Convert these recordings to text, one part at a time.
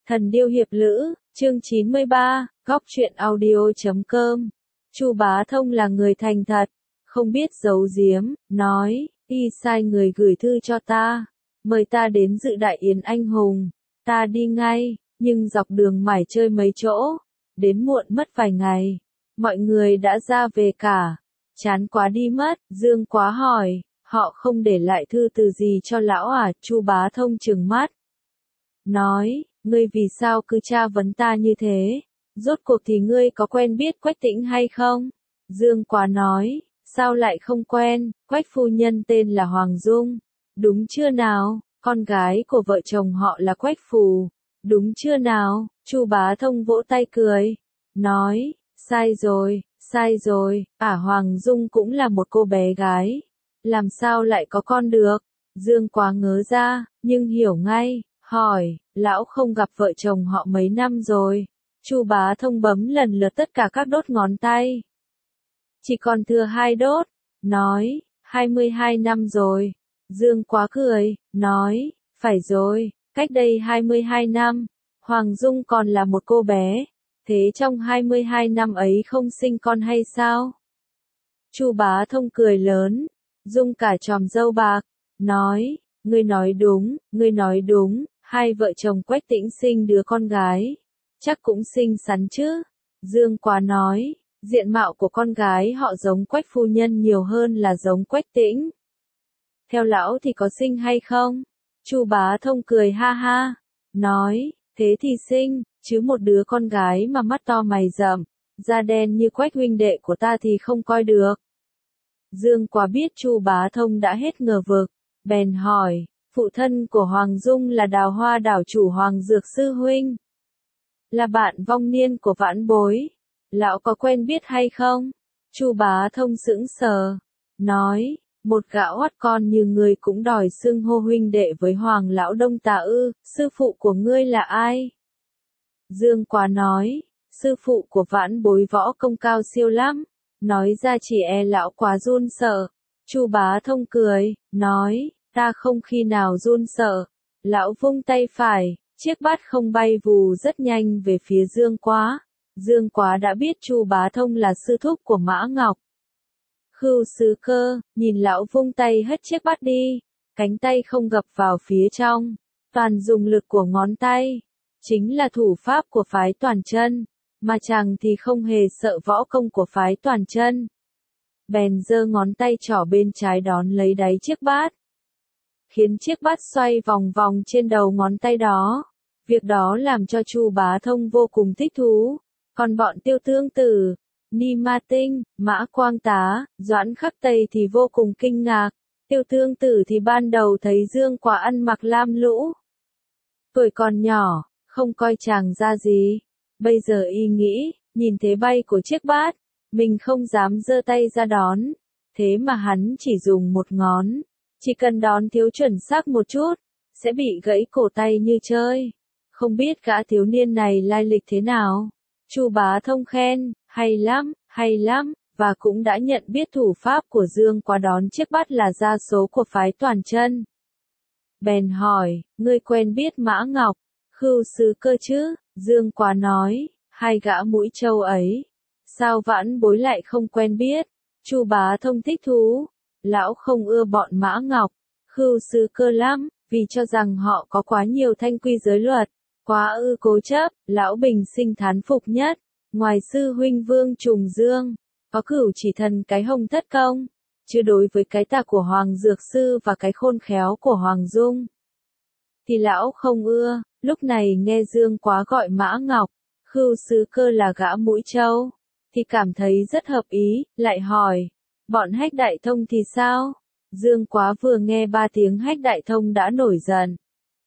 Thần điêu hiệp lữ, chương 93, góc truyện audio.com. Chu Bá Thông là người thành thật, không biết giấu giếm, nói, y sai người gửi thư cho ta, mời ta đến dự đại yến anh hùng, ta đi ngay, nhưng dọc đường mải chơi mấy chỗ, đến muộn mất vài ngày, mọi người đã ra về cả, chán quá đi mất, Dương Quá hỏi, họ không để lại thư từ gì cho lão à? Chu Bá Thông trừng mắt, nói, ngươi vì sao cứ tra vấn ta như thế? Rốt cuộc thì ngươi có quen biết Quách Tĩnh hay không? Dương Quá nói, sao lại không quen, Quách phu nhân tên là Hoàng Dung, đúng chưa nào? Con gái của vợ chồng họ là Quách Phù, đúng chưa nào? Chu Bá Thông vỗ tay cười, nói, sai rồi, Hoàng Dung cũng là một cô bé gái, làm sao lại có con được? Dương Quá ngớ ra, nhưng hiểu ngay, hỏi, lão không gặp vợ chồng họ mấy năm rồi? Chu Bá Thông bấm lần lượt tất cả các đốt ngón tay. Chỉ còn thừa 2 đốt, nói, 22 năm rồi. Dương Quá cười, nói, phải rồi, cách đây 22 năm, Hoàng Dung còn là một cô bé, thế trong 22 năm ấy không sinh con hay sao? Chu Bá Thông cười lớn, rung cả chòm râu bạc, nói, ngươi nói đúng, hai vợ chồng Quách Tĩnh sinh đứa con gái, chắc cũng xinh xắn chứ. Dương Quá nói, diện mạo của con gái họ giống Quách phu nhân nhiều hơn là giống Quách Tĩnh. Theo lão thì có xinh hay không? Chu Bá Thông cười ha ha, nói, thế thì xinh, chứ một đứa con gái mà mắt to mày rậm, da đen như Quách huynh đệ của ta thì không coi được. Dương Quá biết Chu Bá Thông đã hết ngờ vực, bèn hỏi, phụ thân của Hoàng Dung là Đào Hoa đảo chủ Hoàng Dược sư huynh, là bạn vong niên của vãn bối, lão có quen biết hay không? Chu Bá Thông sững sờ, nói, một gã oắt con như ngươi cũng đòi xưng hô huynh đệ với Hoàng lão Đông ta ư? Sư phụ của ngươi là ai? Dương Quá nói, sư phụ của vãn bối võ công cao siêu lắm, nói ra chỉ e lão quá run sợ. Chu Bá Thông cười, nói, ta không khi nào run sợ. Lão vung tay phải, chiếc bát không bay vù rất nhanh về phía Dương Quá. Dương Quá đã biết Chu Bá Thông là sư thúc của Mã Ngọc. Khưu Sứ Cơ, nhìn lão vung tay hất chiếc bát đi, cánh tay không gập vào phía trong, toàn dùng lực của ngón tay, chính là thủ pháp của phái Toàn Chân, mà chàng thì không hề sợ võ công của phái Toàn Chân. Bèn giơ ngón tay trỏ bên trái đón lấy đáy chiếc bát, khiến chiếc bát xoay vòng vòng trên đầu ngón tay đó. Việc đó làm cho Chu Bá Thông vô cùng thích thú, còn bọn Tiêu Tương Tử, Ni Ma Tinh, Mã Quang Tá, Doãn Khắc Tây thì vô cùng kinh ngạc. Tiêu Tương Tử thì ban đầu thấy Dương Quá ăn mặc lam lũ, tuổi còn nhỏ, không coi chàng ra gì. Bây giờ y nghĩ, nhìn thế bay của chiếc bát, mình không dám giơ tay ra đón, thế mà hắn chỉ dùng một ngón, chỉ cần đón thiếu chuẩn xác một chút, sẽ bị gãy cổ tay như chơi. Không biết gã thiếu niên này lai lịch thế nào? Chu Bá Thông khen, hay lắm, và cũng đã nhận biết thủ pháp của Dương Quá đón chiếc bát là gia số của phái Toàn Chân. Bèn hỏi, ngươi quen biết Mã Ngọc, Khưu Sứ Cơ chứ? Dương Quá nói, hai gã mũi trâu ấy, sao vãn bối lại không quen biết? Chu Bá Thông thích thú, lão không ưa bọn Mã Ngọc, Khưu Sứ Cơ lắm, vì cho rằng họ có quá nhiều thanh quy giới luật, quá ư cố chấp. Lão bình sinh thán phục nhất, ngoài sư huynh Vương Trùng Dương, có Cửu Chỉ Thần cái hồng thất công, chứ đối với cái tà của Hoàng Dược sư và cái khôn khéo của Hoàng Dung thì lão không ưa. Lúc này nghe Dương Quá gọi Mã Ngọc, Khưu Sứ Cơ là gã mũi trâu, thì cảm thấy rất hợp ý, lại hỏi, bọn Hách Đại Thông thì sao? Dương Quá vừa nghe 3 tiếng Hách Đại Thông đã nổi giận,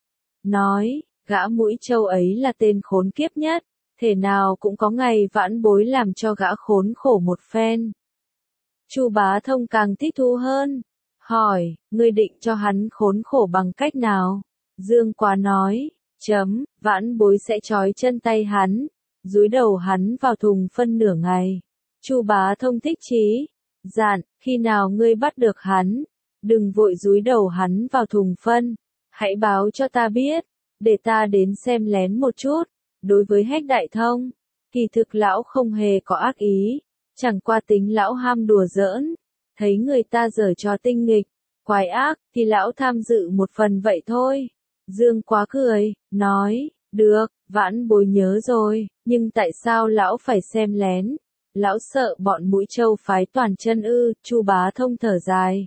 nói, gã mũi trâu ấy là tên khốn kiếp nhất, thể nào cũng có ngày vãn bối làm cho gã khốn khổ một phen. Chu Bá Thông càng thích thú hơn, hỏi, ngươi định cho hắn khốn khổ bằng cách nào? Dương Quá nói, vãn bối sẽ trói chân tay hắn, dúi đầu hắn vào thùng phân nửa ngày. Chu Bá Thông thích chí, dặn, khi nào ngươi bắt được hắn, đừng vội dúi đầu hắn vào thùng phân, hãy báo cho ta biết, để ta đến xem lén một chút. Đối với Hách Đại Thông, kỳ thực lão không hề có ác ý, chẳng qua tính lão ham đùa giỡn, thấy người ta giở trò tinh nghịch, quái ác, thì lão tham dự một phần vậy thôi. Dương Quá cười, nói, được, vãn bối nhớ rồi, nhưng tại sao lão phải xem lén? Lão sợ bọn Mũi Châu phái toàn chân ư? Chu Bá Thông thở dài.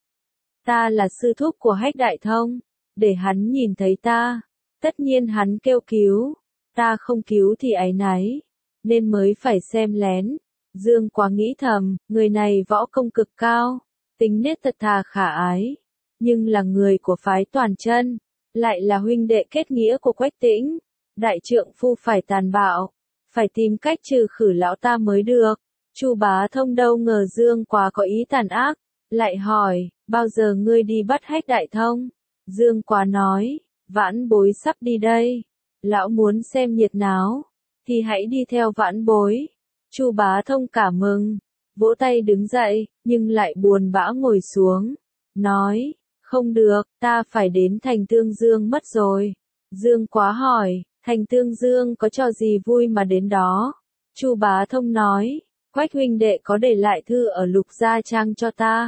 Ta là sư thúc của Hách Đại Thông, để hắn nhìn thấy ta, tất nhiên hắn kêu cứu, ta không cứu thì áy náy, nên mới phải xem lén. Dương Quá nghĩ thầm, người này võ công cực cao, tính nết thật thà khả ái, nhưng là người của phái toàn chân, lại là huynh đệ kết nghĩa của Quách Tĩnh, đại trượng phu phải tàn bạo, phải tìm cách trừ khử lão ta mới được. Chu Bá Thông đâu ngờ Dương Quá có ý tàn ác, lại hỏi, bao giờ ngươi đi bắt Hách Đại Thông? Dương Quá nói, vãn bối sắp đi đây, lão muốn xem nhiệt náo, thì hãy đi theo vãn bối. Chu Bá Thông cảm mừng, vỗ tay đứng dậy, nhưng lại buồn bã ngồi xuống, nói, không được, ta phải đến thành Tương Dương mất rồi. Dương Quá hỏi, thành Tương Dương có trò gì vui mà đến đó? Chu Bá Thông nói, Quách huynh đệ có để lại thư ở Lục Gia Trang cho ta.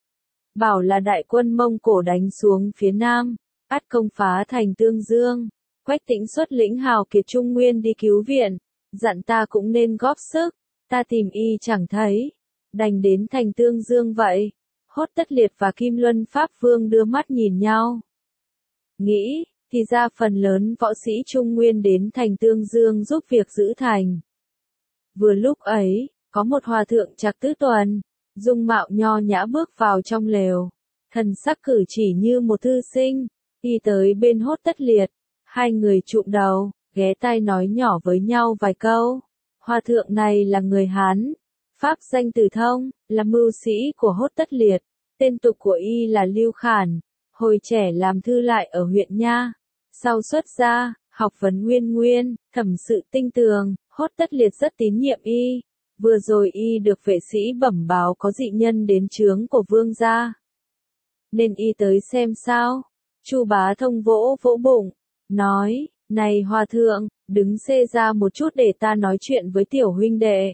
Bảo là đại quân Mông Cổ đánh xuống phía Nam, ắt công phá thành Tương Dương. Quách Tĩnh xuất lĩnh hào kiệt Trung Nguyên đi cứu viện, dặn ta cũng nên góp sức, ta tìm y chẳng thấy, đành đến thành Tương Dương vậy. Hốt Tất Liệt và Kim Luân Pháp Vương đưa mắt nhìn nhau. Nghĩ, thì ra phần lớn võ sĩ Trung Nguyên đến thành Tương Dương giúp việc giữ thành. Vừa lúc ấy, có một hòa thượng Trạc Tứ Tuần, dung mạo nho nhã bước vào trong lều, thần sắc cử chỉ như một thư sinh, đi tới bên Hốt Tất Liệt, hai người chụm đầu, ghé tai nói nhỏ với nhau vài câu. Hòa thượng này là người Hán, pháp danh Từ Thông, là mưu sĩ của Hốt Tất Liệt, tên tục của y là Lưu Khản, hồi trẻ làm thư lại ở huyện Nha, sau xuất gia, học vấn nguyên, thẩm sự tinh tường, Hốt Tất Liệt rất tín nhiệm y. Vừa rồi y được vệ sĩ bẩm báo có dị nhân đến trướng của vương gia, nên y tới xem sao. Chu Bá Thông vỗ vỗ bụng, nói, này hòa thượng, đứng xê ra một chút để ta nói chuyện với tiểu huynh đệ.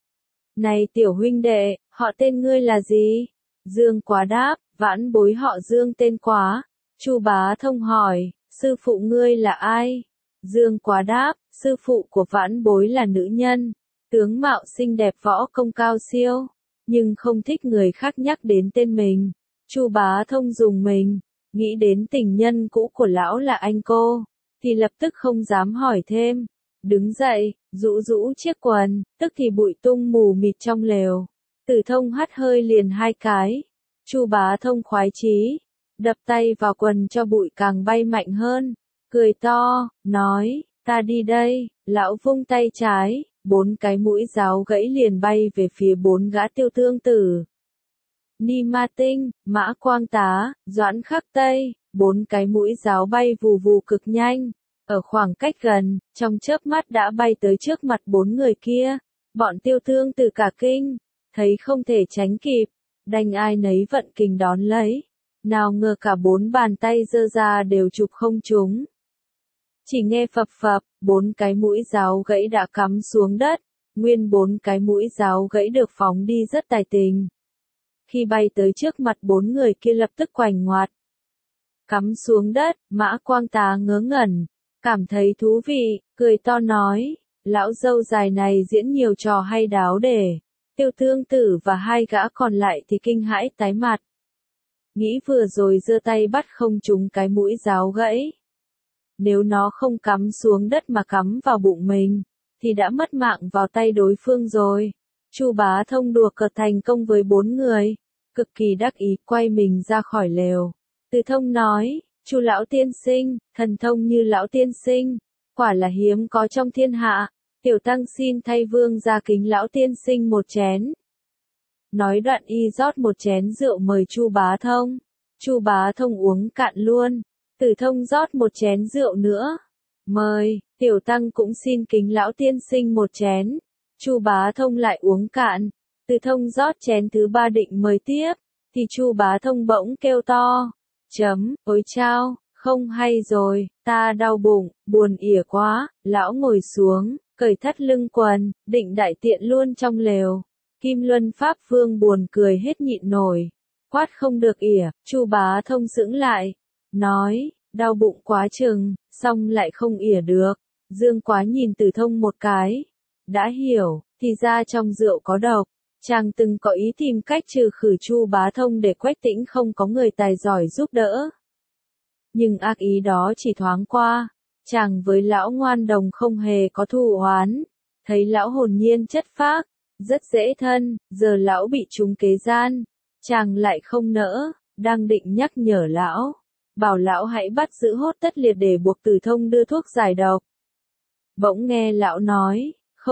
Này tiểu huynh đệ, họ tên ngươi là gì? Dương Quá đáp, vãn bối họ Dương tên Quá. Chu Bá Thông hỏi, sư phụ ngươi là ai? Dương Quá đáp, sư phụ của vãn bối là nữ nhân, tướng mạo xinh đẹp võ công cao siêu, nhưng không thích người khác nhắc đến tên mình. Chu Bá Thông dùng mình, nghĩ đến tình nhân cũ của lão là anh cô, thì lập tức không dám hỏi thêm. Đứng dậy, rũ rũ chiếc quần, tức thì bụi tung mù mịt trong lều. Từ Thông hắt hơi liền hai cái. Chu Bá Thông khoái chí, đập tay vào quần cho bụi càng bay mạnh hơn, cười to, nói, ta đi đây. Lão vung tay trái, 4 cái mũi giáo gãy liền bay về phía 4 gã Tiêu Tương Tử. Ni Ma Tinh, Mã Quang Tá, Doãn Khắc Tây, 4 cái mũi giáo bay vù vù cực nhanh, ở khoảng cách gần, trong chớp mắt đã bay tới trước mặt 4 người kia. Bọn Tiêu Tương Tử cả kinh, thấy không thể tránh kịp, đành ai nấy vận kình đón lấy. Nào ngờ cả 4 bàn tay giơ ra đều chụp không trúng. Chỉ nghe phập phập, 4 cái mũi giáo gãy đã cắm xuống đất, nguyên 4 cái mũi giáo gãy được phóng đi rất tài tình. Khi bay tới trước mặt 4 người kia lập tức quành ngoặt, cắm xuống đất. Mã Quang Tá ngớ ngẩn, cảm thấy thú vị, cười to nói, lão dâu dài này diễn nhiều trò hay đáo để. Tiêu Tương Tử và 2 gã còn lại thì kinh hãi tái mặt. Nghĩ vừa rồi giơ tay bắt không trúng cái mũi giáo gãy. Nếu nó không cắm xuống đất mà cắm vào bụng mình, thì đã mất mạng vào tay đối phương rồi. Chu Bá Thông đùa cợt thành công với 4 người, cực kỳ đắc ý quay mình ra khỏi lều. Từ Thông nói, Chu lão tiên sinh, thần thông như lão tiên sinh, quả là hiếm có trong thiên hạ. Tiểu tăng xin thay vương gia kính lão tiên sinh một chén. Nói đoạn y rót một chén rượu mời Chu Bá Thông. Chu Bá Thông uống cạn luôn. Từ Thông rót một chén rượu nữa. Mời, tiểu tăng cũng xin kính lão tiên sinh một chén. Chu Bá Thông lại uống cạn. Từ Thông rót chén thứ 3 định mời tiếp, thì Chu Bá Thông bỗng kêu to. Ôi chao, Không hay rồi, ta đau bụng, buồn ỉa quá, lão ngồi xuống, cởi thắt lưng quần, định đại tiện luôn trong lều. Kim Luân Pháp Vương buồn cười hết nhịn nổi. Quát không được ỉa, Chu Bá Thông sững lại. Nói, đau bụng quá chừng, xong lại không ỉa được. Dương Quá nhìn Từ Thông một cái. Đã hiểu, thì ra trong rượu có độc. Chàng từng có ý tìm cách trừ khử Chu Bá Thông để Quách Tĩnh không có người tài giỏi giúp đỡ. Nhưng ác ý đó chỉ thoáng qua. Chàng với lão Ngoan Đồng không hề có thù oán. Thấy lão hồn nhiên chất phác, rất dễ thân, giờ lão bị trúng kế gian. Chàng lại không nỡ, đang định nhắc nhở lão. Bảo lão hãy bắt giữ Hốt Tất Liệt để buộc Từ Thông đưa thuốc giải độc. Bỗng nghe lão nói,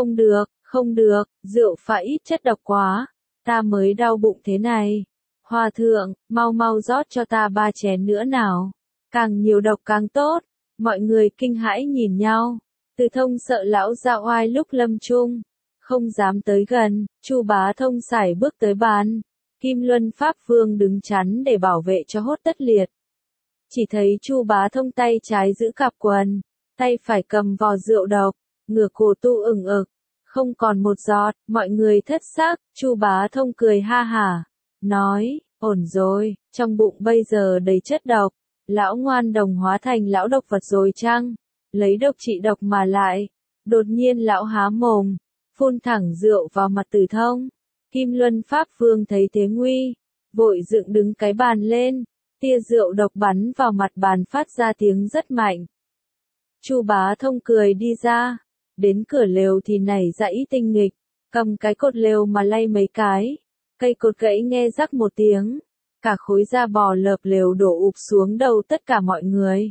không được, rượu pha ít chất độc quá, ta mới đau bụng thế này. Hòa thượng, mau rót cho ta 3 chén nữa nào, càng nhiều độc càng tốt. Mọi người kinh hãi nhìn nhau, Từ Thông sợ lão ra oai lúc lâm chung, không dám tới gần. Chu Bá Thông sải bước tới bàn, Kim Luân Pháp Vương đứng chắn để bảo vệ cho Hốt Tất Liệt. Chỉ thấy Chu Bá Thông tay trái giữ cặp quần, tay phải cầm vò rượu độc, ngửa cổ tu ửng ực, không còn một giọt. Mọi người thất sắc. Chu Bá Thông cười ha hả, nói, ổn rồi, trong bụng bây giờ đầy chất độc, lão Ngoan Đồng hóa thành lão độc vật rồi chăng? Lấy độc trị độc mà lại. Đột nhiên lão há mồm, phun thẳng rượu vào mặt Từ Thông. Kim Luân Pháp Vương thấy thế nguy, vội dựng đứng cái bàn lên, tia rượu độc bắn vào mặt bàn phát ra tiếng rất mạnh. Chu Bá Thông cười đi ra, đến cửa lều thì nảy ra ý tinh nghịch, cầm cái cột lều mà lay mấy cái, cây cột gãy nghe rắc một tiếng, cả khối da bò lợp lều đổ ụp xuống đầu tất cả mọi người.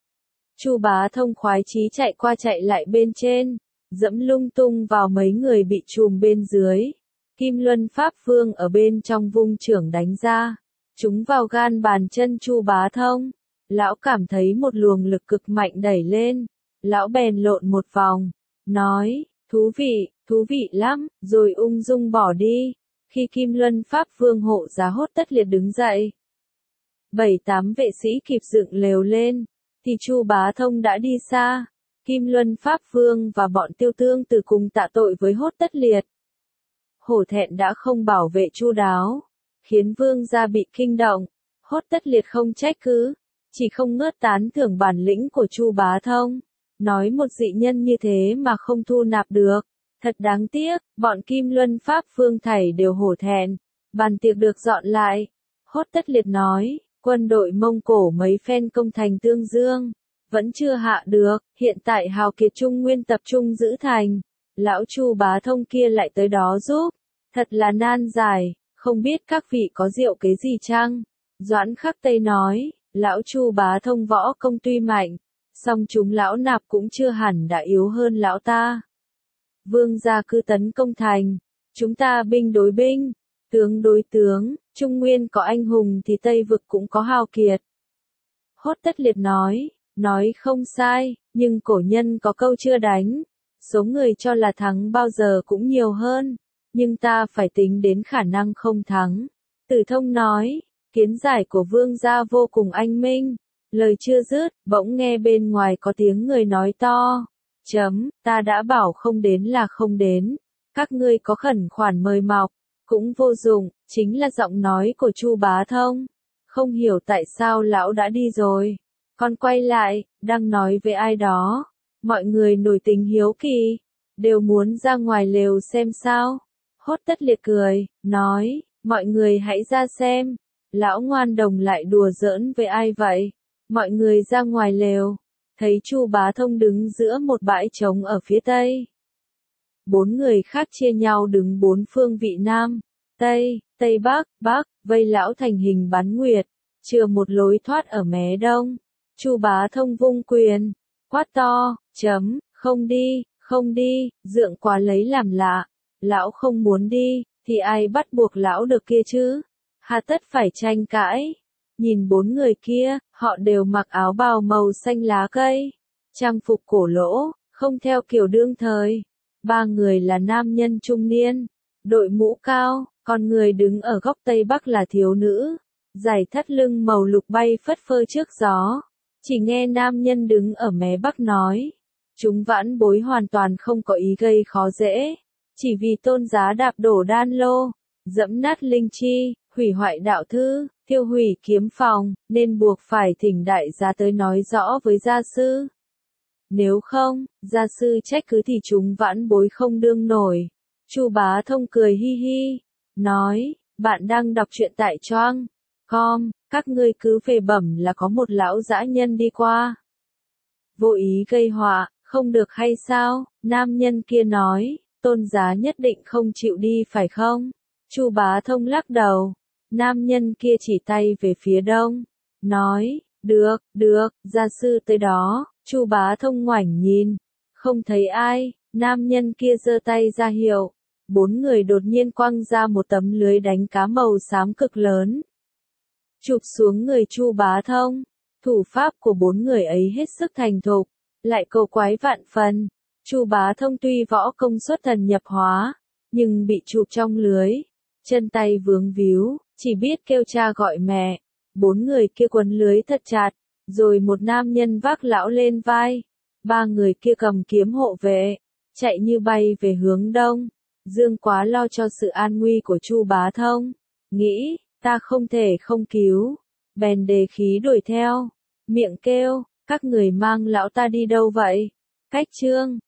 Chu Bá Thông khoái chí chạy qua chạy lại bên trên, dẫm lung tung vào mấy người bị trùm bên dưới. Kim Luân Pháp Vương ở bên trong vung chưởng đánh ra, trúng vào gan bàn chân Chu Bá Thông. Lão cảm thấy một luồng lực cực mạnh đẩy lên, lão bèn lộn một vòng, nói, thú vị lắm, rồi ung dung bỏ đi. Khi Kim Luân Pháp Vương hộ giá Hốt Tất Liệt đứng dậy, 7-8 vệ sĩ kịp dựng lều lên, thì Chu Bá Thông đã đi xa. Kim Luân Pháp Vương và bọn Tiêu Tương Tử cùng tạ tội với Hốt Tất Liệt. Hổ thẹn đã không bảo vệ chu đáo, khiến vương gia bị kinh động. Hốt Tất Liệt không trách cứ, chỉ không ngớt tán thưởng bản lĩnh của Chu Bá Thông. Nói một dị nhân như thế mà không thu nạp được, thật đáng tiếc. Bọn Kim Luân Pháp Vương thảy đều hổ thẹn. Bàn tiệc được dọn lại. Hốt Tất Liệt nói, quân đội Mông Cổ mấy phen công thành Tương Dương, vẫn chưa hạ được, hiện tại hào kiệt Trung Nguyên tập trung giữ thành. Lão Chu Bá Thông kia lại tới đó giúp, thật là nan giải, không biết các vị có rượu kế gì chăng? Doãn Khắc Tây nói, lão Chu Bá Thông võ công tuy mạnh, song chúng lão nạp cũng chưa hẳn đã yếu hơn lão ta. Vương gia cứ tấn công thành, chúng ta binh đối binh, tướng đối tướng, Trung Nguyên có anh hùng thì Tây Vực cũng có hào kiệt. Hốt Tất Liệt nói không sai, nhưng cổ nhân có câu chưa đánh, số người cho là thắng bao giờ cũng nhiều hơn, nhưng ta phải tính đến khả năng không thắng. Từ Thông nói, kiến giải của vương gia vô cùng anh minh. Lời chưa dứt, bỗng nghe bên ngoài có tiếng người nói to. Ta đã bảo không đến là không đến. Các ngươi có khẩn khoản mời mọc, cũng vô dụng, chính là giọng nói của Chu Bá Thông. Không hiểu tại sao lão đã đi rồi. Con quay lại, đang nói với ai đó. Mọi người nổi tình hiếu kỳ, đều muốn ra ngoài lều xem sao. Hốt Tất Liệt cười, nói, mọi người hãy ra xem. Lão Ngoan Đồng lại đùa giỡn với ai vậy? Mọi người ra ngoài lều, thấy Chu Bá Thông đứng giữa một bãi trống ở phía tây. 4 người khác chia nhau đứng 4 phương vị nam, tây, tây bắc, vây lão thành hình bán nguyệt, chừa một lối thoát ở mé đông. Chu Bá Thông vung quyền, quát to, không đi, Dượng Quá lấy làm lạ. Lão không muốn đi, thì ai bắt buộc lão được kia chứ? Hà tất phải tranh cãi. Nhìn 4 người kia, họ đều mặc áo bào màu xanh lá cây, trang phục cổ lỗ, không theo kiểu đương thời. 3 người là nam nhân trung niên, đội mũ cao, còn người đứng ở góc tây bắc là thiếu nữ, giày thắt lưng màu lục bay phất phơ trước gió. Chỉ nghe nam nhân đứng ở mé bắc nói. Chúng vãn bối hoàn toàn không có ý gây khó dễ. Chỉ vì tôn giá đạp đổ đan lô, dẫm nát linh chi, hủy hoại đạo thư, tiêu hủy kiếm phòng, nên buộc phải thỉnh đại gia tới nói rõ với gia sư. Nếu không, gia sư trách cứ thì chúng vãn bối không đương nổi. Chu Bá Thông cười hi hi, nói, bạn đang đọc truyện tại Choang com, các ngươi cứ về bẩm là có một lão dã nhân đi qua. Vô ý gây họa, không được hay sao? Nam nhân kia nói, tôn giá nhất định không chịu đi phải không? Chu Bá Thông lắc đầu. Nam nhân kia chỉ tay về phía đông, nói, được, gia sư tới đó. Chu Bá Thông ngoảnh nhìn, không thấy ai, nam nhân kia giơ tay ra hiệu. 4 người đột nhiên quăng ra một tấm lưới đánh cá màu xám cực lớn. Chụp xuống người Chu Bá Thông. Thủ pháp của 4 người ấy hết sức thành thục, lại cầu quái vạn phần. Chu Bá Thông tuy võ công xuất thần nhập hóa, nhưng bị chụp trong lưới, chân tay vướng víu, chỉ biết kêu cha gọi mẹ. 4 người kia quấn lưới thật chặt, rồi một nam nhân vác lão lên vai. 3 người kia cầm kiếm hộ vệ, chạy như bay về hướng đông. Dương Quá lo cho sự an nguy của Chu Bá Thông, nghĩ, ta không thể không cứu, bèn đề khí đuổi theo, miệng kêu, các người mang lão ta đi đâu vậy? Cách chương